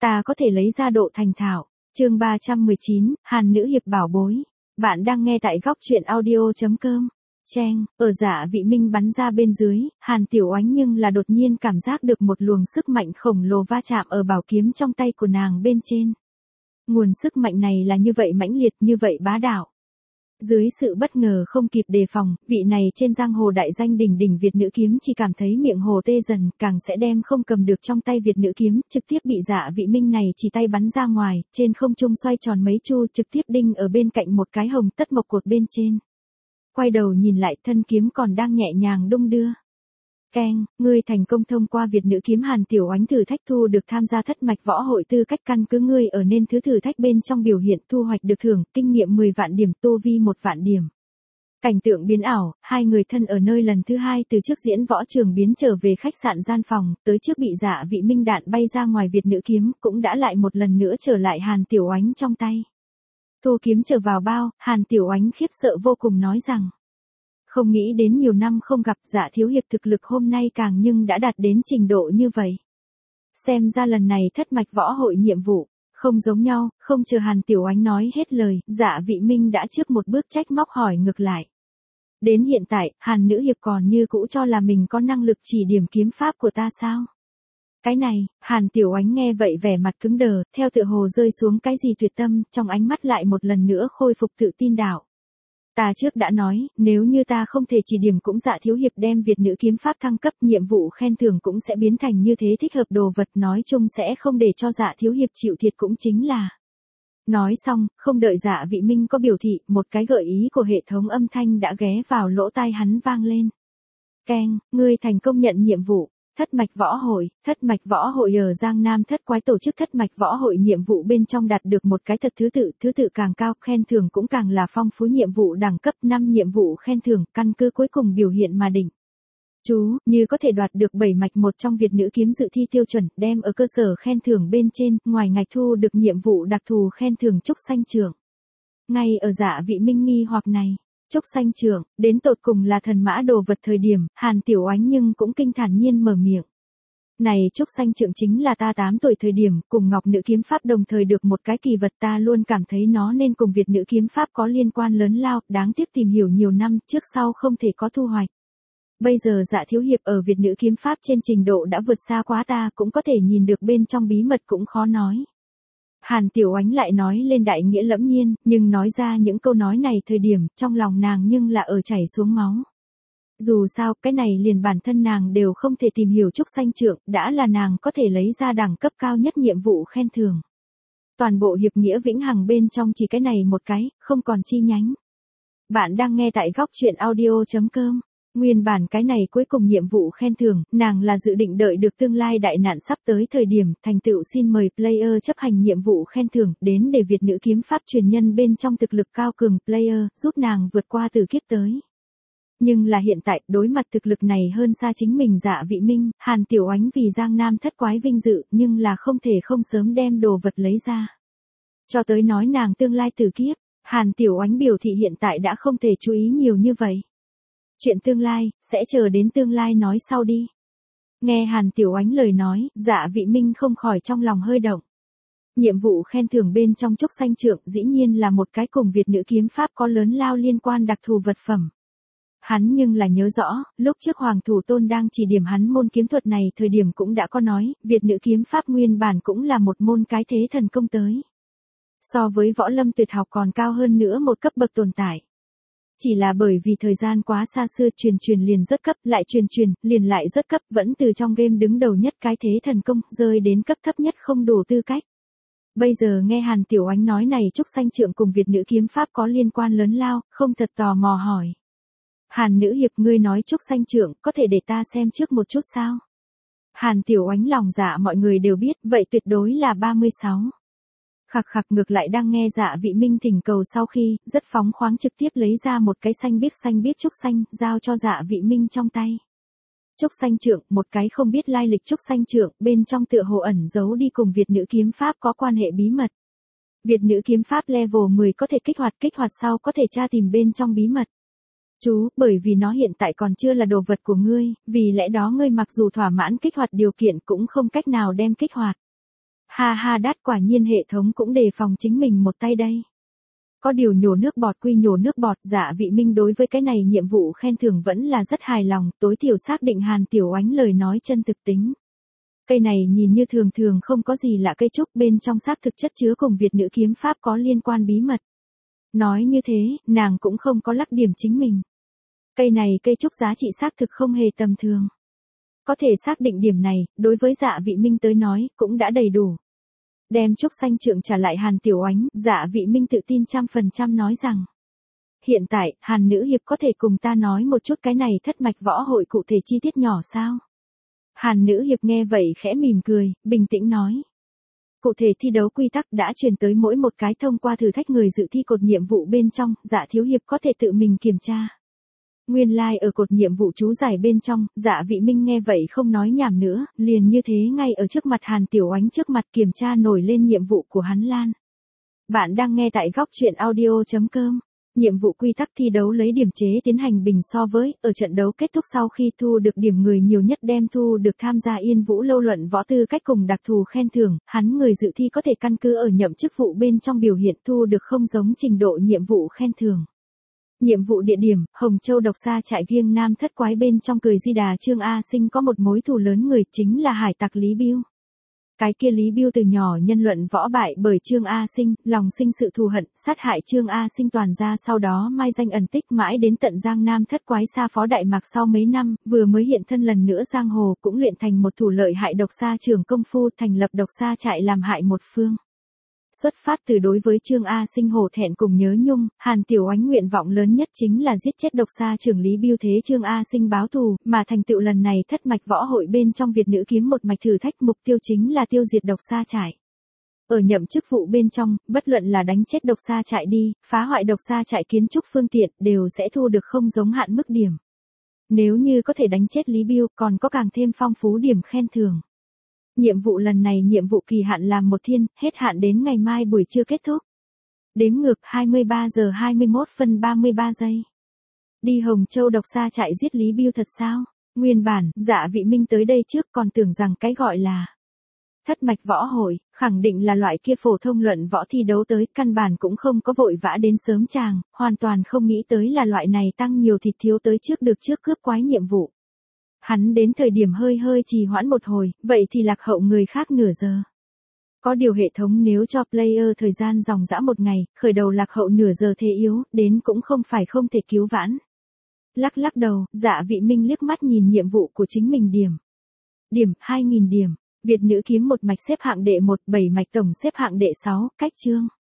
Ta có thể lấy ra độ thành thạo. Chương 319, Hàn nữ hiệp bảo bối. Bạn đang nghe tại góc truyện audio.com. Chen, ở Dạ Vị Minh bắn ra bên dưới, Hàn Tiểu Oánh nhưng là đột nhiên cảm giác được một luồng sức mạnh khổng lồ va chạm ở bảo kiếm trong tay của nàng bên trên. Nguồn sức mạnh này là như vậy mãnh liệt, như vậy bá đạo. Dưới sự bất ngờ không kịp đề phòng, vị này trên giang hồ đại danh đỉnh đỉnh Việt nữ kiếm chỉ cảm thấy miệng hồ tê dần, càng sẽ đem không cầm được trong tay Việt nữ kiếm, trực tiếp bị Dạ Vị Minh này chỉ tay bắn ra ngoài, trên không trung xoay tròn mấy chu, trực tiếp đinh ở bên cạnh một cái hồng tất mộc cột bên trên. Quay đầu nhìn lại, thân kiếm còn đang nhẹ nhàng đung đưa. Keng, ngươi thành công thông qua Việt nữ kiếm Hàn Tiểu Oánh thử thách, thu được tham gia thất mạch võ hội tư cách, căn cứ ngươi ở nên thứ thử thách bên trong biểu hiện, thu hoạch được thưởng, kinh nghiệm 10 vạn điểm, tu vi 1 vạn điểm. Cảnh tượng biến ảo, hai người thân ở nơi lần thứ hai từ trước diễn võ trường biến trở về khách sạn gian phòng, tới trước bị Dạ Vị Minh đạn bay ra ngoài Việt nữ kiếm, cũng đã lại một lần nữa trở lại Hàn Tiểu Oánh trong tay. Thu kiếm trở vào bao, Hàn Tiểu Oánh khiếp sợ vô cùng nói rằng. Không nghĩ đến nhiều năm không gặp Dạ thiếu hiệp thực lực hôm nay càng nhưng đã đạt đến trình độ như vậy. Xem ra lần này thất mạch võ hội nhiệm vụ, không giống nhau, không chờ Hàn Tiểu Oánh nói hết lời, Dạ Vị Minh đã trước một bước trách móc hỏi ngược lại. Đến hiện tại, Hàn nữ hiệp còn như cũ cho là mình có năng lực chỉ điểm kiếm pháp của ta sao? Cái này, Hàn Tiểu Oánh nghe vậy vẻ mặt cứng đờ, theo tựa hồ rơi xuống cái gì tuyệt tâm, trong ánh mắt lại một lần nữa khôi phục tự tin đạo. Ta trước đã nói, nếu như ta không thể chỉ điểm cũng Dạ thiếu hiệp đem Việt nữ kiếm pháp thăng cấp, nhiệm vụ khen thưởng cũng sẽ biến thành như thế, thích hợp đồ vật, nói chung sẽ không để cho Dạ thiếu hiệp chịu thiệt cũng chính là. Nói xong, không đợi Dạ Vị Minh có biểu thị, một cái gợi ý của hệ thống âm thanh đã ghé vào lỗ tai hắn vang lên. Keng, ngươi thành công nhận nhiệm vụ. Thất mạch võ hội ở Giang Nam thất quái tổ chức thất mạch võ hội, nhiệm vụ bên trong đạt được một cái thật thứ tự càng cao, khen thưởng cũng càng là phong phú, nhiệm vụ đẳng cấp 5 nhiệm vụ khen thưởng, căn cứ cuối cùng biểu hiện mà định. Chú, như có thể đoạt được 7 mạch một trong Việt nữ kiếm dự thi tiêu chuẩn, đem ở cơ sở khen thưởng bên trên, ngoài ngạch thu được nhiệm vụ đặc thù khen thưởng trúc xanh trưởng. Ngay ở Dạ Vị Minh nghi hoặc này. Trúc xanh trưởng, đến tột cùng là thần mã đồ vật, thời điểm, Hàn Tiểu Oánh nhưng cũng kinh thản nhiên mở miệng. Này trúc xanh trưởng chính là ta 8 tuổi thời điểm, cùng ngọc nữ kiếm pháp đồng thời được một cái kỳ vật, ta luôn cảm thấy nó nên cùng Việt nữ kiếm pháp có liên quan lớn lao, đáng tiếc tìm hiểu nhiều năm, trước sau không thể có thu hoạch. Bây giờ Dạ thiếu hiệp ở Việt nữ kiếm pháp trên trình độ đã vượt xa quá ta, cũng có thể nhìn được bên trong bí mật cũng khó nói. Hàn Tiểu Oánh lại nói lên đại nghĩa lẫm nhiên, nhưng nói ra những câu nói này thời điểm, trong lòng nàng nhưng là ở chảy xuống máu. Dù sao, cái này liền bản thân nàng đều không thể tìm hiểu trúc xanh trưởng, đã là nàng có thể lấy ra đẳng cấp cao nhất nhiệm vụ khen thưởng. Toàn bộ hiệp nghĩa vĩnh hằng bên trong chỉ cái này một cái, không còn chi nhánh. Bạn đang nghe tại góc truyện audio.com. Nguyên bản cái này cuối cùng nhiệm vụ khen thưởng, nàng là dự định đợi được tương lai đại nạn sắp tới thời điểm, thành tựu xin mời player chấp hành nhiệm vụ khen thưởng, đến để Việt nữ kiếm pháp truyền nhân bên trong thực lực cao cường player, giúp nàng vượt qua từ kiếp tới. Nhưng là hiện tại, đối mặt thực lực này hơn xa chính mình Dạ Vị Minh, Hàn Tiểu Oánh vì Giang Nam thất quái vinh dự, nhưng là không thể không sớm đem đồ vật lấy ra. Cho tới nói nàng tương lai từ kiếp, Hàn Tiểu Oánh biểu thị hiện tại đã không thể chú ý nhiều như vậy. Chuyện tương lai, sẽ chờ đến tương lai nói sau đi. Nghe Hàn Tiểu Oánh lời nói, Dạ Vị Minh không khỏi trong lòng hơi động. Nhiệm vụ khen thưởng bên trong trúc xanh trưởng dĩ nhiên là một cái cùng Việt nữ kiếm pháp có lớn lao liên quan đặc thù vật phẩm. Hắn nhưng là nhớ rõ, lúc trước Hoàng Thủ Tôn đang chỉ điểm hắn môn kiếm thuật này thời điểm cũng đã có nói, Việt nữ kiếm pháp nguyên bản cũng là một môn cái thế thần công tới. So với võ lâm tuyệt học còn cao hơn nữa một cấp bậc tồn tại. Chỉ là bởi vì thời gian quá xa xưa, truyền liền rớt cấp, lại truyền liền lại rớt cấp, vẫn từ trong game đứng đầu nhất cái thế thần công, rơi đến cấp thấp nhất không đủ tư cách. Bây giờ nghe Hàn Tiểu Oánh nói này trúc xanh trưởng cùng Việt nữ kiếm pháp có liên quan lớn lao, không thật tò mò hỏi. Hàn nữ hiệp, ngươi nói trúc xanh trưởng, có thể để ta xem trước một chút sao? Hàn Tiểu Oánh lòng dạ mọi người đều biết, vậy tuyệt đối là 36. Khặc ngược lại đang nghe Dạ Vị Minh thỉnh cầu sau khi, rất phóng khoáng trực tiếp lấy ra một cái xanh biếc trúc xanh, giao cho Dạ Vị Minh trong tay. Trúc xanh trưởng, một cái không biết lai lịch trúc xanh trưởng, bên trong tựa hồ ẩn giấu đi cùng Việt nữ kiếm pháp có quan hệ bí mật. Việt nữ kiếm pháp level 10 có thể kích hoạt sau có thể tra tìm bên trong bí mật. Chú, bởi vì nó hiện tại còn chưa là đồ vật của ngươi, vì lẽ đó ngươi mặc dù thỏa mãn kích hoạt điều kiện cũng không cách nào đem kích hoạt. Ha ha đát, quả nhiên hệ thống cũng đề phòng chính mình một tay đây. Có điều nhổ nước bọt quy nhổ nước bọt, Dạ Vị Minh đối với cái này nhiệm vụ khen thưởng vẫn là rất hài lòng, tối thiểu xác định Hàn Tiểu Oánh lời nói chân thực tính. Cây này nhìn như thường thường không có gì lạ, cây trúc bên trong xác thực chất chứa cùng Việt nữ kiếm pháp có liên quan bí mật. Nói như thế, nàng cũng không có lắc điểm chính mình. Cây này cây trúc giá trị xác thực không hề tầm thường. Có thể xác định điểm này, đối với Dạ Vị Minh tới nói, cũng đã đầy đủ. Đem trúc xanh trượng trả lại Hàn Tiểu Oánh, Dạ Vị Minh tự tin 100% nói rằng. Hiện tại, Hàn nữ hiệp có thể cùng ta nói một chút cái này thất mạch võ hội cụ thể chi tiết nhỏ sao? Hàn nữ hiệp nghe vậy khẽ mỉm cười, bình tĩnh nói. Cụ thể thi đấu quy tắc đã truyền tới mỗi một cái thông qua thử thách người dự thi cột nhiệm vụ bên trong, Dạ thiếu hiệp có thể tự mình kiểm tra. Nguyên lai ở cột nhiệm vụ chú giải bên trong, Dạ Vị Minh nghe vậy không nói nhảm nữa, liền như thế ngay ở trước mặt Hàn Tiểu Oánh trước mặt kiểm tra nổi lên nhiệm vụ của hắn Lan. Bạn đang nghe tại góc truyện audio.com. Nhiệm vụ quy tắc thi đấu lấy điểm chế tiến hành bình so với, ở trận đấu kết thúc sau khi thu được điểm người nhiều nhất đem thu được tham gia Yên Vũ lâu luận võ tư cách cùng đặc thù khen thưởng, hắn người dự thi có thể căn cứ ở nhậm chức vụ bên trong biểu hiện thu được không giống trình độ nhiệm vụ khen thưởng. Nhiệm vụ địa điểm, Hồng Châu độc xa trại Giêng Nam thất quái bên trong cười Di Đà Trương A Sinh có một mối thù lớn người chính là hải tặc Lý Bưu. Cái kia Lý Bưu từ nhỏ nhân luận võ bại bởi Trương A Sinh, lòng sinh sự thù hận, sát hại Trương A Sinh toàn gia sau đó mai danh ẩn tích mãi đến tận Giang Nam thất quái xa phó Đại Mạc sau mấy năm, vừa mới hiện thân lần nữa giang hồ cũng luyện thành một thủ lợi hại độc xa trường công phu thành lập độc xa trại làm hại một phương. Xuất phát từ đối với Trương A Sinh hổ thẹn cùng nhớ nhung, Hàn Tiểu Oánh nguyện vọng lớn nhất chính là giết chết độc xa trưởng Lý Bưu thế Trương A Sinh báo thù, mà thành tựu lần này thất mạch võ hội bên trong Việt nữ kiếm một mạch thử thách mục tiêu chính là tiêu diệt độc xa trại. Ở nhậm chức vụ bên trong, bất luận là đánh chết độc xa trại đi, phá hoại độc xa trại kiến trúc phương tiện đều sẽ thu được không giống hạn mức điểm. Nếu như có thể đánh chết Lý Bưu còn có càng thêm phong phú điểm khen thưởng. Nhiệm vụ lần này nhiệm vụ kỳ hạn làm một thiên, hết hạn đến ngày mai buổi trưa kết thúc. Đếm ngược 23 giờ 21 phân 33 giây. Đi Hồng Châu độc xa trại giết Lý Bưu thật sao? Nguyên bản, Dạ Vị Minh tới đây trước còn tưởng rằng cái gọi là thất mạch võ hội, khẳng định là loại kia phổ thông luận võ thi đấu tới, căn bản cũng không có vội vã đến sớm chàng, hoàn toàn không nghĩ tới là loại này tăng nhiều thịt thiếu tới trước được trước cướp quái nhiệm vụ. Hắn đến thời điểm hơi trì hoãn một hồi, vậy thì lạc hậu người khác nửa giờ. Có điều hệ thống nếu cho player thời gian dòng dã một ngày, khởi đầu lạc hậu nửa giờ thế yếu, đến cũng không phải không thể cứu vãn. Lắc đầu, Dạ Vị Minh liếc mắt nhìn nhiệm vụ của chính mình điểm. Điểm, 2.000 điểm. Việt nữ kiếm một mạch xếp hạng đệ 1, 7 mạch tổng xếp hạng đệ 6, cách chương.